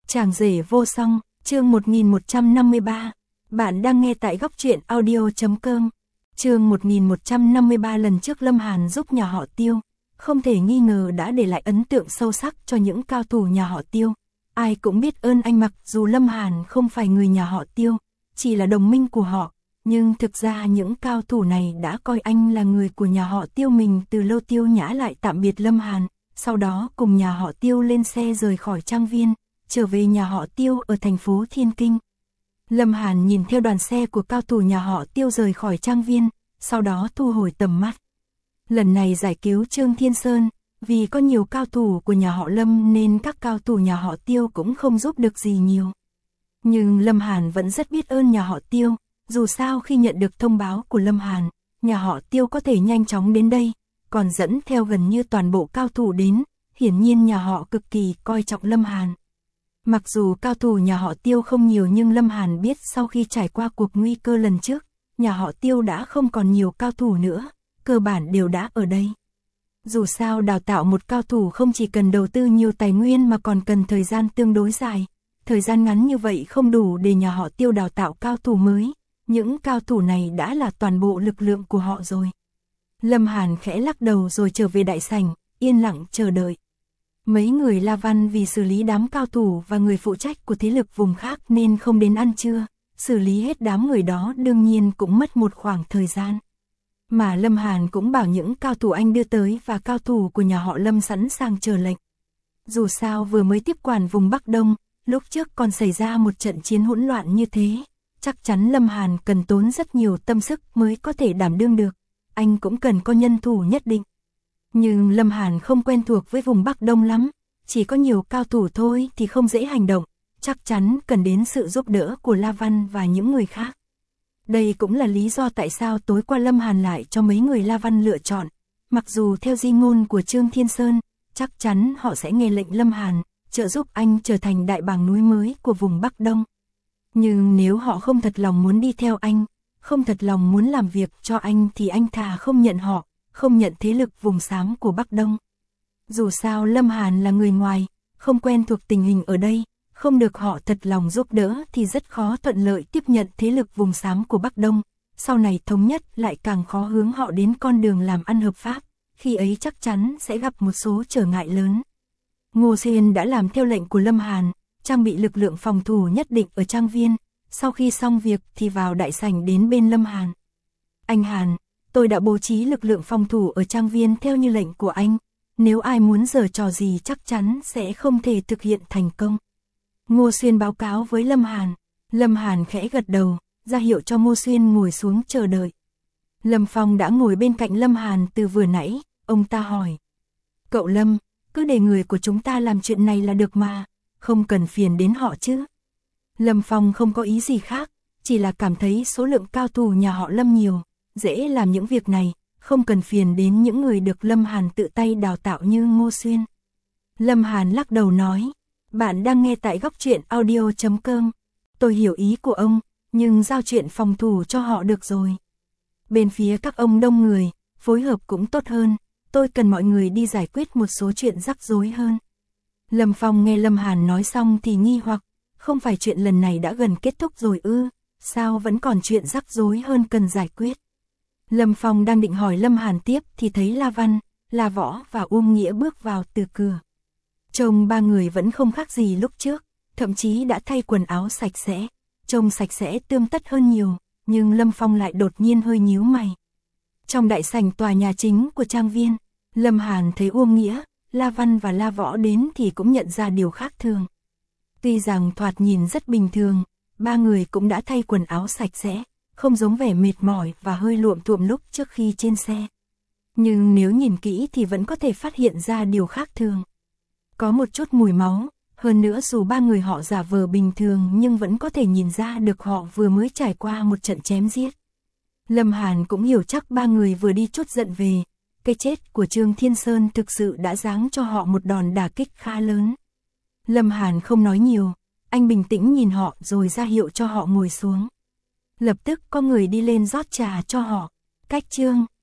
Chàng rể vô song, chương 1153. Bạn đang nghe tại góc truyện audio.com. Chương 1153. Lần trước Lâm Hàn giúp nhà họ Tiêu, không thể nghi ngờ đã để lại ấn tượng sâu sắc cho những cao thủ nhà họ Tiêu. Ai cũng biết ơn anh, mặc dù Lâm Hàn không phải người nhà họ Tiêu, chỉ là đồng minh của họ, nhưng thực ra những cao thủ này đã coi anh là người của nhà họ Tiêu mình từ lâu. Tiêu Nhã lại tạm biệt Lâm Hàn, sau đó cùng nhà họ Tiêu lên xe rời khỏi trang viên, trở về nhà họ Tiêu ở thành phố Thiên Kinh. Lâm Hàn nhìn theo đoàn xe của cao thủ nhà họ Tiêu rời khỏi trang viên, sau đó thu hồi tầm mắt. Lần này giải cứu Trương Thiên Sơn, vì có nhiều cao thủ của nhà họ Lâm nên các cao thủ nhà họ Tiêu cũng không giúp được gì nhiều. Nhưng Lâm Hàn vẫn rất biết ơn nhà họ Tiêu, dù sao khi nhận được thông báo của Lâm Hàn, nhà họ Tiêu có thể nhanh chóng đến đây, còn dẫn theo gần như toàn bộ cao thủ đến, hiển nhiên nhà họ cực kỳ coi trọng Lâm Hàn. Mặc dù cao thủ nhà họ Tiêu không nhiều nhưng Lâm Hàn biết sau khi trải qua cuộc nguy cơ lần trước, nhà họ Tiêu đã không còn nhiều cao thủ nữa, cơ bản đều đã ở đây. Dù sao đào tạo một cao thủ không chỉ cần đầu tư nhiều tài nguyên mà còn cần thời gian tương đối dài, thời gian ngắn như vậy không đủ để nhà họ Tiêu đào tạo cao thủ mới, những cao thủ này đã là toàn bộ lực lượng của họ rồi. Lâm Hàn khẽ lắc đầu rồi trở về đại sảnh, yên lặng chờ đợi. Mấy người La Văn vì xử lý đám cao thủ và người phụ trách của thế lực vùng khác nên không đến ăn trưa, xử lý hết đám người đó đương nhiên cũng mất một khoảng thời gian. Mà Lâm Hàn cũng bảo những cao thủ anh đưa tới và cao thủ của nhà họ Lâm sẵn sàng chờ lệnh. Dù sao vừa mới tiếp quản vùng Bắc Đông, lúc trước còn xảy ra một trận chiến hỗn loạn như thế, chắc chắn Lâm Hàn cần tốn rất nhiều tâm sức mới có thể đảm đương được, anh cũng cần có nhân thủ nhất định. Nhưng Lâm Hàn không quen thuộc với vùng Bắc Đông lắm, chỉ có nhiều cao thủ thôi thì không dễ hành động, chắc chắn cần đến sự giúp đỡ của La Văn và những người khác. Đây cũng là lý do tại sao tối qua Lâm Hàn lại cho mấy người La Văn lựa chọn, mặc dù theo di ngôn của Trương Thiên Sơn, chắc chắn họ sẽ nghe lệnh Lâm Hàn, trợ giúp anh trở thành đại bàng núi mới của vùng Bắc Đông. Nhưng nếu họ không thật lòng muốn đi theo anh, không thật lòng muốn làm việc cho anh thì anh thà không nhận họ, không nhận thế lực vùng xám của Bắc Đông. Dù sao Lâm Hàn là người ngoài, không quen thuộc tình hình ở đây, không được họ thật lòng giúp đỡ thì rất khó thuận lợi tiếp nhận thế lực vùng xám của Bắc Đông, sau này thống nhất lại càng khó hướng họ đến con đường làm ăn hợp pháp, khi ấy chắc chắn sẽ gặp một số trở ngại lớn. Ngô Xuyên đã làm theo lệnh của Lâm Hàn, trang bị lực lượng phòng thủ nhất định ở trang viên, sau khi xong việc thì vào đại sảnh đến bên Lâm Hàn. Anh Hàn, tôi đã bố trí lực lượng phòng thủ ở trang viên theo như lệnh của anh, nếu ai muốn giở trò gì chắc chắn sẽ không thể thực hiện thành công. Ngô Xuyên báo cáo với Lâm Hàn. Lâm Hàn khẽ gật đầu, ra hiệu cho Ngô Xuyên ngồi xuống chờ đợi. Lâm Phong đã ngồi bên cạnh Lâm Hàn từ vừa nãy, ông ta hỏi. Cậu Lâm, cứ để người của chúng ta làm chuyện này là được mà, không cần phiền đến họ chứ. Lâm Phong không có ý gì khác, chỉ là cảm thấy số lượng cao thủ nhà họ Lâm nhiều, dễ làm những việc này, không cần phiền đến những người được Lâm Hàn tự tay đào tạo như Ngô Xuyên. Lâm Hàn lắc đầu nói, bạn đang nghe tại góc truyện audio.com. Tôi hiểu ý của ông, nhưng giao chuyện phòng thủ cho họ được rồi. Bên phía các ông đông người, phối hợp cũng tốt hơn, tôi cần mọi người đi giải quyết một số chuyện rắc rối hơn. Lâm Phong nghe Lâm Hàn nói xong thì nghi hoặc, không phải chuyện lần này đã gần kết thúc rồi ư, sao vẫn còn chuyện rắc rối hơn cần giải quyết. Lâm Phong đang định hỏi Lâm Hàn tiếp thì thấy La Văn, La Võ và Uông Nghĩa bước vào từ cửa. Trông ba người vẫn không khác gì lúc trước, thậm chí đã thay quần áo sạch sẽ, trông sạch sẽ tươm tất hơn nhiều, nhưng Lâm Phong lại đột nhiên hơi nhíu mày. Trong đại sảnh tòa nhà chính của trang viên, Lâm Hàn thấy Uông Nghĩa, La Văn và La Võ đến thì cũng nhận ra điều khác thường. Tuy rằng thoạt nhìn rất bình thường, ba người cũng đã thay quần áo sạch sẽ, không giống vẻ mệt mỏi và hơi luộm thuộm lúc trước khi trên xe. Nhưng nếu nhìn kỹ thì vẫn có thể phát hiện ra điều khác thường. Có một chút mùi máu, hơn nữa dù ba người họ giả vờ bình thường nhưng vẫn có thể nhìn ra được họ vừa mới trải qua một trận chém giết. Lâm Hàn cũng hiểu chắc ba người vừa đi trút giận về, cái chết của Trương Thiên Sơn thực sự đã giáng cho họ một đòn đả kích khá lớn. Lâm Hàn không nói nhiều, anh bình tĩnh nhìn họ rồi ra hiệu cho họ ngồi xuống. Lập tức có người đi lên rót trà cho họ. Cách Trương